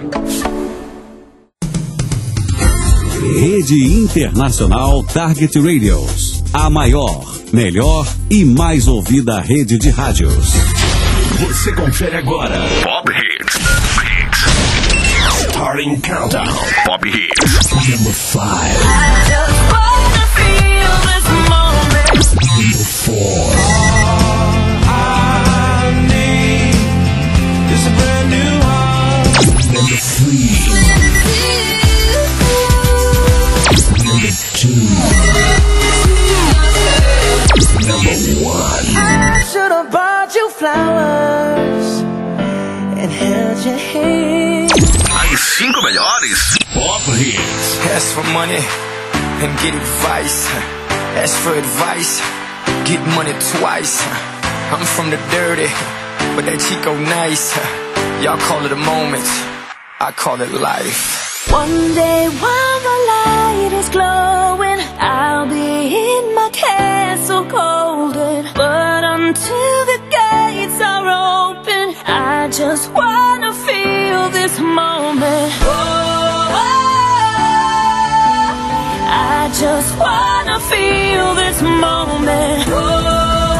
Rede Internacional Target Radios. A maior, melhor e mais ouvida rede de rádios. Você confere agora Pop Hits. Starting Countdown. Pop Hits. Number 5. I just wanna feel this moment. Number 4. All I need is a brand new heart. Number 3. Number 2. Number 1. I should have bought you flowers and held your hand. As 5 melhores Pop Hits. Ask for money and get advice. Ask for advice, get money twice. I'm from the dirty, but that Chico nice. Y'all call it a moment, I call it life. One day while the light is glowing, I'll be in my castle golden. But until the gates are open, I just wanna feel this moment. Oh, I just wanna feel this moment. Oh,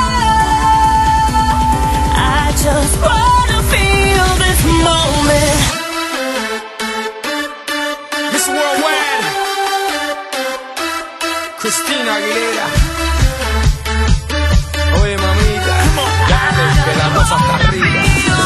I just wanna feel this moment. Miss Worldwide, Christina Aguilera. Oye mamita, dale que la cosa está arriba.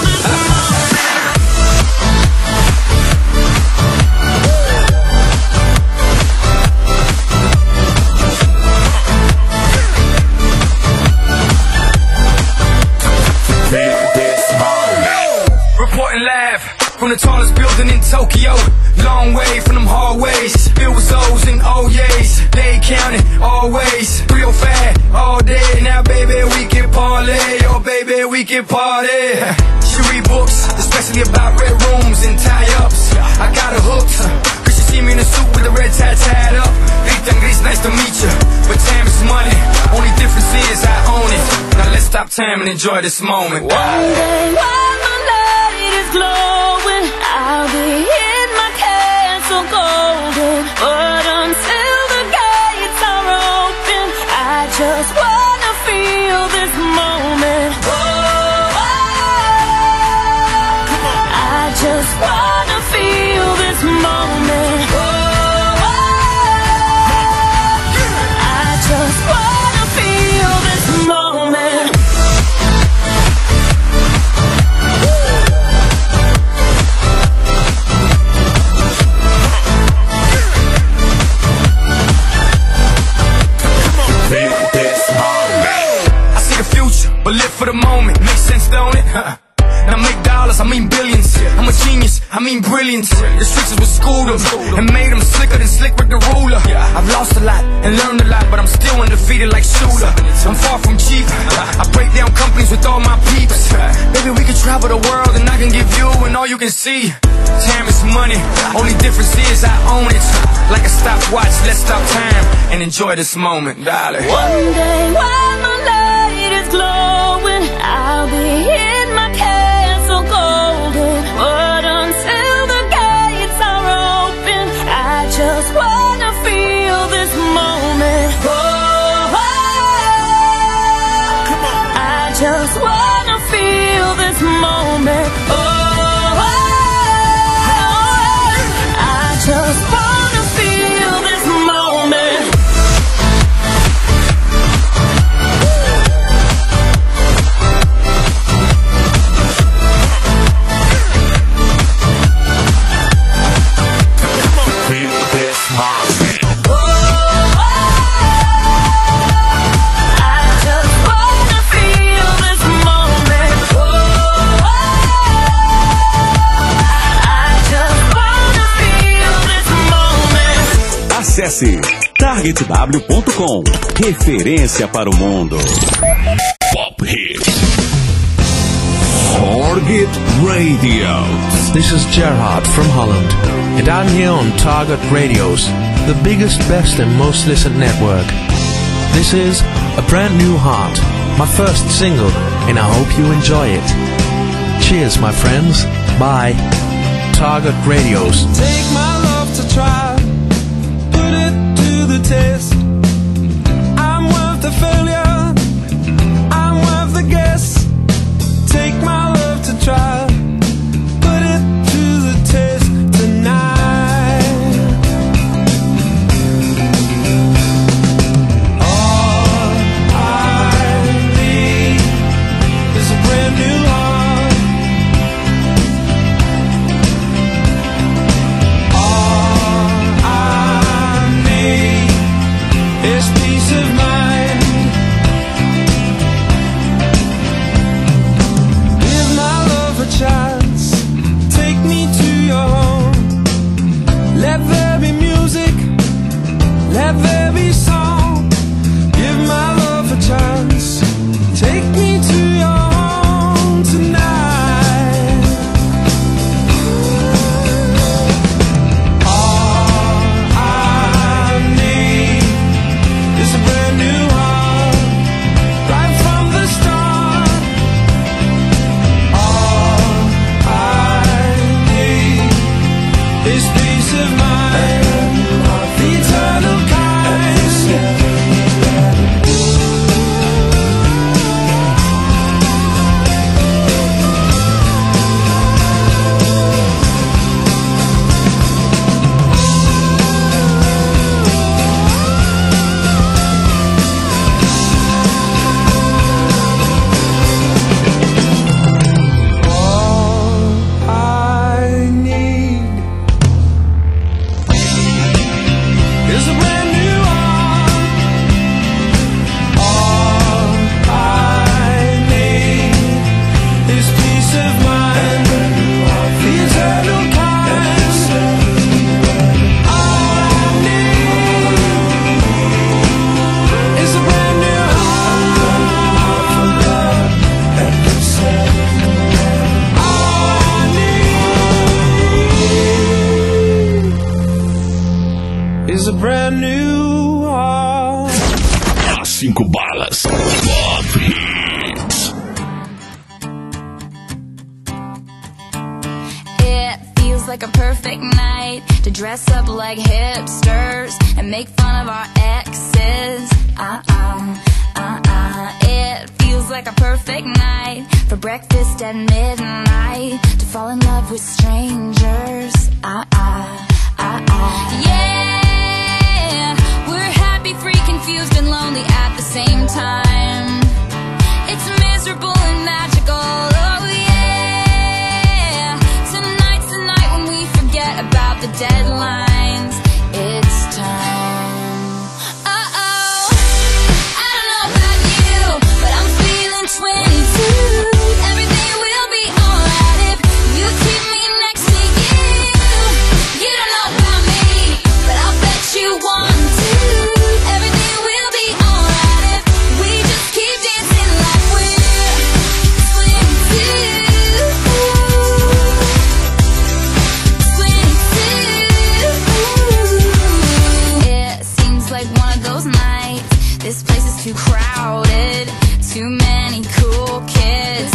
Reporting live from the tallest building in Tokyo. Long way from them hallways, filled with O's and O's. They counting always, real fat all day. Now baby we can parlay, oh baby we can party. She read books, especially about red rooms and tie-ups. I got her hooked, cause she see me in a suit with the red tie tied up. Rita Gris, nice to meet you, but time is money. Only difference is I own it. Now let's stop time and enjoy this moment. One day while the light is glowing, I'll be in my castle golden. But until the gates are open, I just wanna feel this moment. Oh, I just wanna feel this moment. Oh, I just wanna feel this moment. I see the future, but live for the moment. Makes sense, don't it? Now make dollars, I mean billions. I'm a genius, I mean brilliance. The streets was schooled them and made them slicker than Slick Rick the ruler. I've lost a lot and learned a lot, but I'm still undefeated like Shooter. I'm far from cheap, I break down companies with all my peeps. Baby, we can travel the world and I can give you and all you can see. Time is money, only difference is I own it. Like a stopwatch, let's stop time and enjoy this moment, darling. One day while the light is glowing, I'll be in my castle golden. But until the gates are open, I just wanna feel this moment. Oh, I just wanna feel this moment. Oh, I just wanna feel this moment. Acesse targetw.com. Referência para o mundo. Pop Hits. Target Radio. This is Gerhard from Holland, and I'm here on Target Radios, the biggest, best and most listened network. This is A Brand New Heart, my first single, and I hope you enjoy it. Cheers, my friends. Bye. Target Radios. Take my love to try, put it to the test. I'm worth the failure, I'm worth the guess. Take my love to try, put it to the test tonight. All I need is a brand new heart. All I need is peace of mind. Give my love a chance, take me to your home. Let there be music, let there be song. Give my love a chance, take me to your home tonight. All I need is a brand new heart, right from the start. All I need is peace of mind, the eternal kind. All I need is a brand new heart. All I need is peace of mind, the eternal kind. All I need is a brand new heart. All I need is a brand new heart. As 5 balas. Pop Hits. It feels like a perfect night to dress up like hipsters and make fun of our exes. It feels like a perfect night for breakfast at midnight, to fall in love with strangers. Yeah, we're happy, free, confused, and lonely at the same time. It's miserable and magical. Oh yeah, tonight's the night when we forget about the deadlines. It's time. Uh-oh, I don't know about you, but I'm feeling 22. Everything will be alright if you keep me next to you. You don't know about me, but I'll bet you want to. Everything will be alright if we just keep dancing like we're 22. It seems like one of those nights. This place is too crowded, too many cool kids.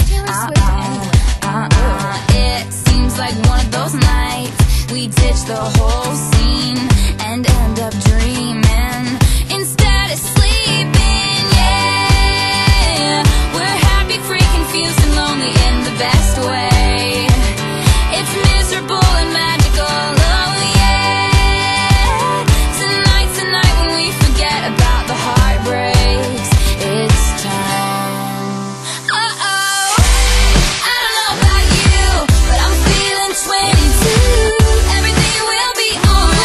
It seems like one of those nights we ditch the whole scene and end up dreaming instead of sleeping. Yeah, we're happy, free, confused, and lonely in the best way. It's miserable and magical. Oh yeah, tonight's the night when we forget about the heartbreaks. It's time. Uh-oh, I don't know about you, but I'm feeling 22. Everything will be alright.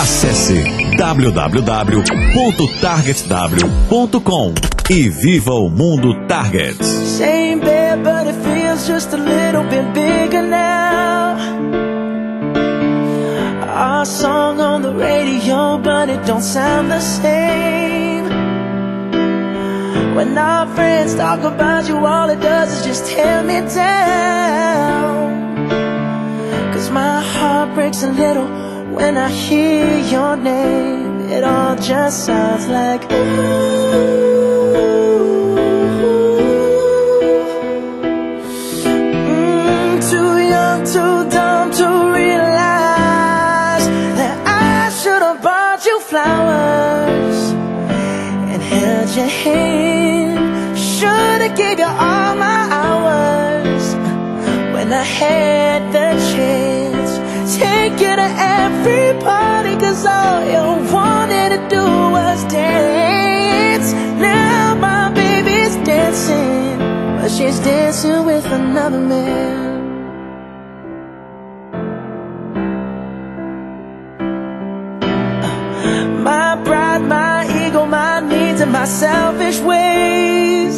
Acesse www.targetw.com e viva o mundo Target. Same bed, but it feels just a little bit bigger now. Our song on the radio, but it don't sound the same. When our friends talk about you, all it does is just tear me down. 'Cause my heart breaks a little when I hear your name. It all just sounds like ooh. Too young, too dumb to realize that I should have bought you flowers and held your hand. Should have gave you all my hours when I had the chance. Take you to every party, 'cause all you wanted to do was dance. Now my baby's dancing, but she's dancing with another man. My pride, my ego, my needs, and my selfish ways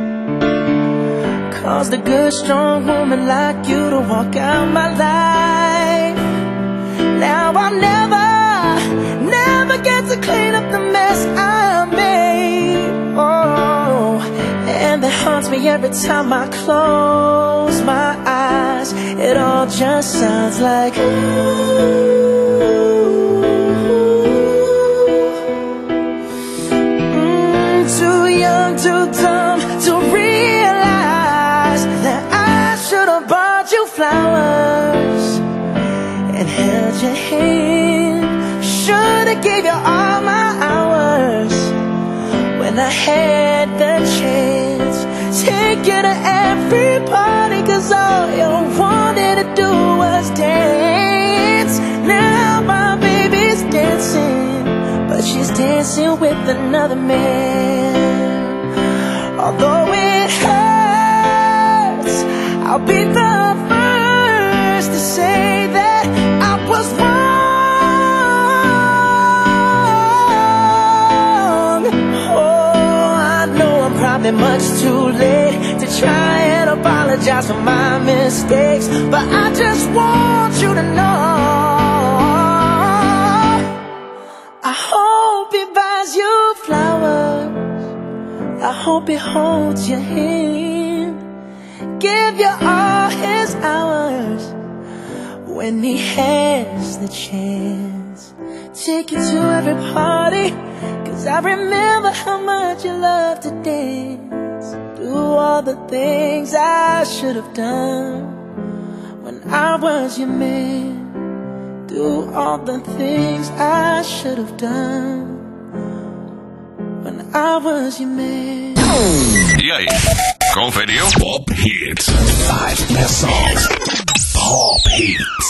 caused a good, strong woman like you to walk out my life. Now I'll never get to clean up the mess I made. Oh, and that haunts me every time I close my eyes. It all just sounds like ooh. Too young, too dumb to realize that I should have bought you flowers and held your hand. Should have gave you all my hours when I had the chance. Take you to every party, 'cause all you wanted to do was dance. Now my baby's dancing, but she's dancing with another man. Although it hurts, I'll be the first to say that I was wrong. Oh, I know I'm probably much too late to try and apologize for my mistakes, but I just want you to know I hope he buys you flowers. I hope he holds your hand, give you all his hours when he has the chance. Take you to every party, 'cause I remember how much you loved to dance. Do all the things I should have done when I was your man. Do all the things I should have done when I was your man. E aí, conferiu? Pop Hits. 5 best songs. Pop Hits.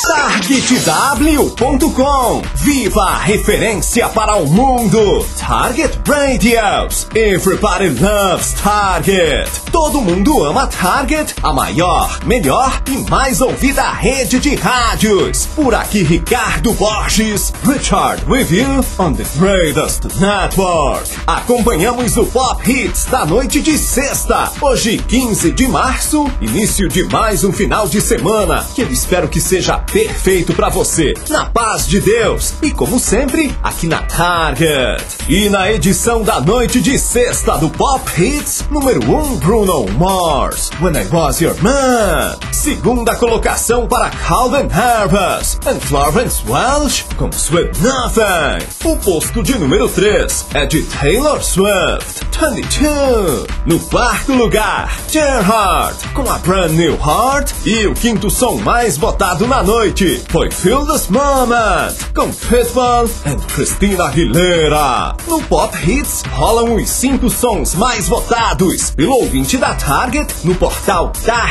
TargetW.com. Viva a referência para o mundo. Target Radios. Everybody loves Target. Todo mundo ama Target, a maior, melhor e mais ouvida rede de rádios. Por aqui, Ricardo Borges. Richard with you on the greatest network. Acompanhamos o Pop Hits da noite de sexta. Hoje, 15 de março, início de mais um final de semana, que eu espero que seja perfeito pra você, na paz de Deus e como sempre, aqui na Target. E na edição da noite de sexta do Pop Hits, número 1, Bruno Mars, When I Was Your Man. Segunda colocação para Calvin Harris and Florence Welch com Sweet Nothing. O posto de número 3 é de Taylor Swift, 22. No quarto lugar, Gerhard com a Brand New Heart. E o quinto som mais votado na noite foi Feel This Moment com Pitbull e Christina Aguilera. No Pop Hits rolam os 5 sons mais votados pelo ouvinte da Target no portal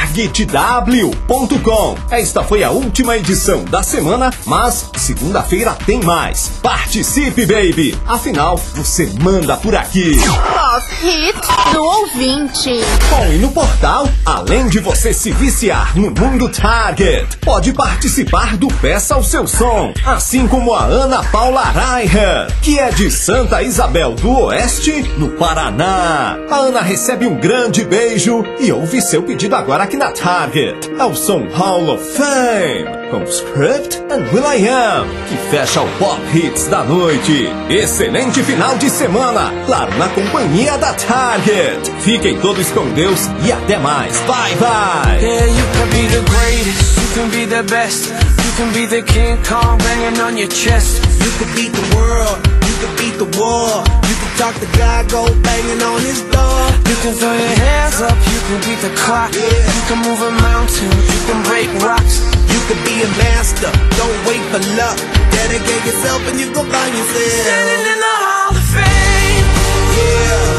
TargetW.com. Esta foi a última edição da semana, mas segunda-feira tem mais. Participe, baby! Afinal, você manda por aqui. Pop Hit do ouvinte. Bom, e no portal, além de você se viciar no mundo Target, pode participar do Peça o Seu Som, assim como a Ana Paula Reicher, que é de Santa Isabel do Oeste, no Paraná. A Ana recebe um grande beijo e ouve seu pedido agora aqui na Target. É o som Hall of Fame, com Script and will.i.am, que fecha o Pop Hits da noite. Excelente final de semana, claro, na companhia da Target. Fiquem todos com Deus e até mais. Bye, bye. Yeah, you can be the greatest, you can be the best, you can be the King Kong banging on your chest. You can beat the world, you can beat the war, you can talk to God, go banging on his door. You can throw your hands up, you can beat the clock, you can move a mountain, you can break rocks. You can be a master, don't wait for luck. Dedicate yourself and you go find yourself Standing in the Hall of Fame, yeah.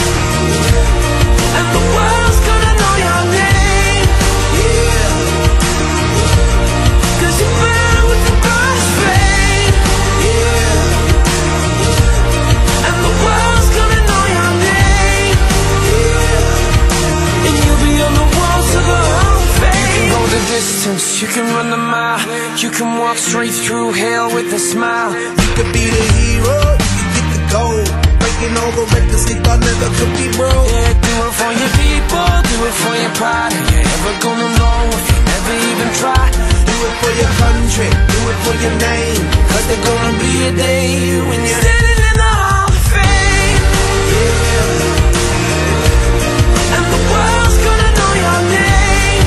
and the world's gonna know your name, Yeah. 'cause you burn with the brightest flame, Yeah. and the world's gonna know your name, Yeah. and you'll be on the walls of the Hall of Fame. You can go the distance, you can run the mile, you can walk straight through hell with a smile. You could be the hero, you can get the gold, breaking all the records they thought never could be broke. Yeah, do it for your people, do it for your pride. Are you ever gonna know if you never even try? Do it for your country, do it for your name, 'cause there's gonna be a day when you're Standing in the Hall of Fame, and the world's gonna know your name,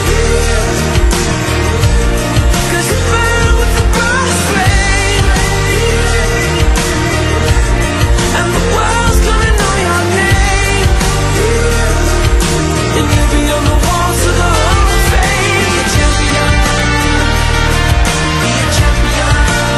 'cause you burn with the brightest flame, and the world's gonna know your name, and you'll be on the walls of the Hall of Fame. Be a champion, be a champion,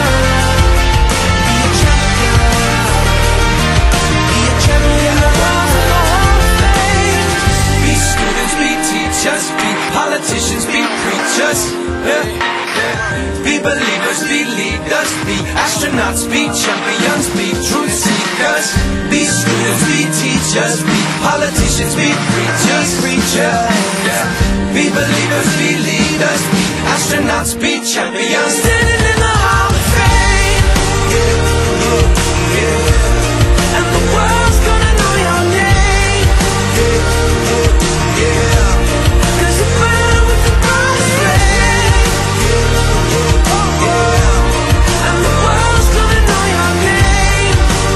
be a champion, be a champion. The walls of the Hall of Fame. Be students, be teachers, be politicians, be preachers. Be believers, be leaders, be astronauts, be champions, be truth seekers. Be students, be teachers, be politicians, be preachers, Be believers, be leaders, be astronauts, be champions. Standing in the Hall of Fame, and the world's gonna know your name, 'cause you burn with the brightest flame, and the world's gonna know your name,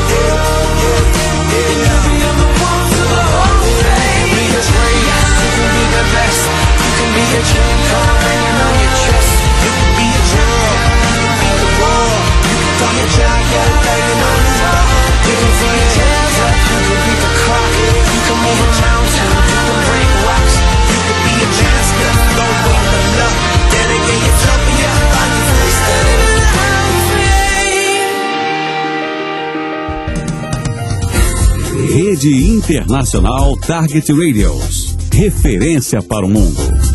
and you'll be on the walls of the Hall of Fame. Be the greatest, you can be the best, you can be a King Kong banging on your chest. You can be a general, you can beat the war, you can talk to God, go banging on his door. You can throw your hands up, you can beat the clock, you can move a mountain, you can break rocks. You can be a master, don't wait for luck. Dedicate yourself and you can find yourself Standing in the Hall of Fame. Rede Internacional Target Radios. Referência para o mundo.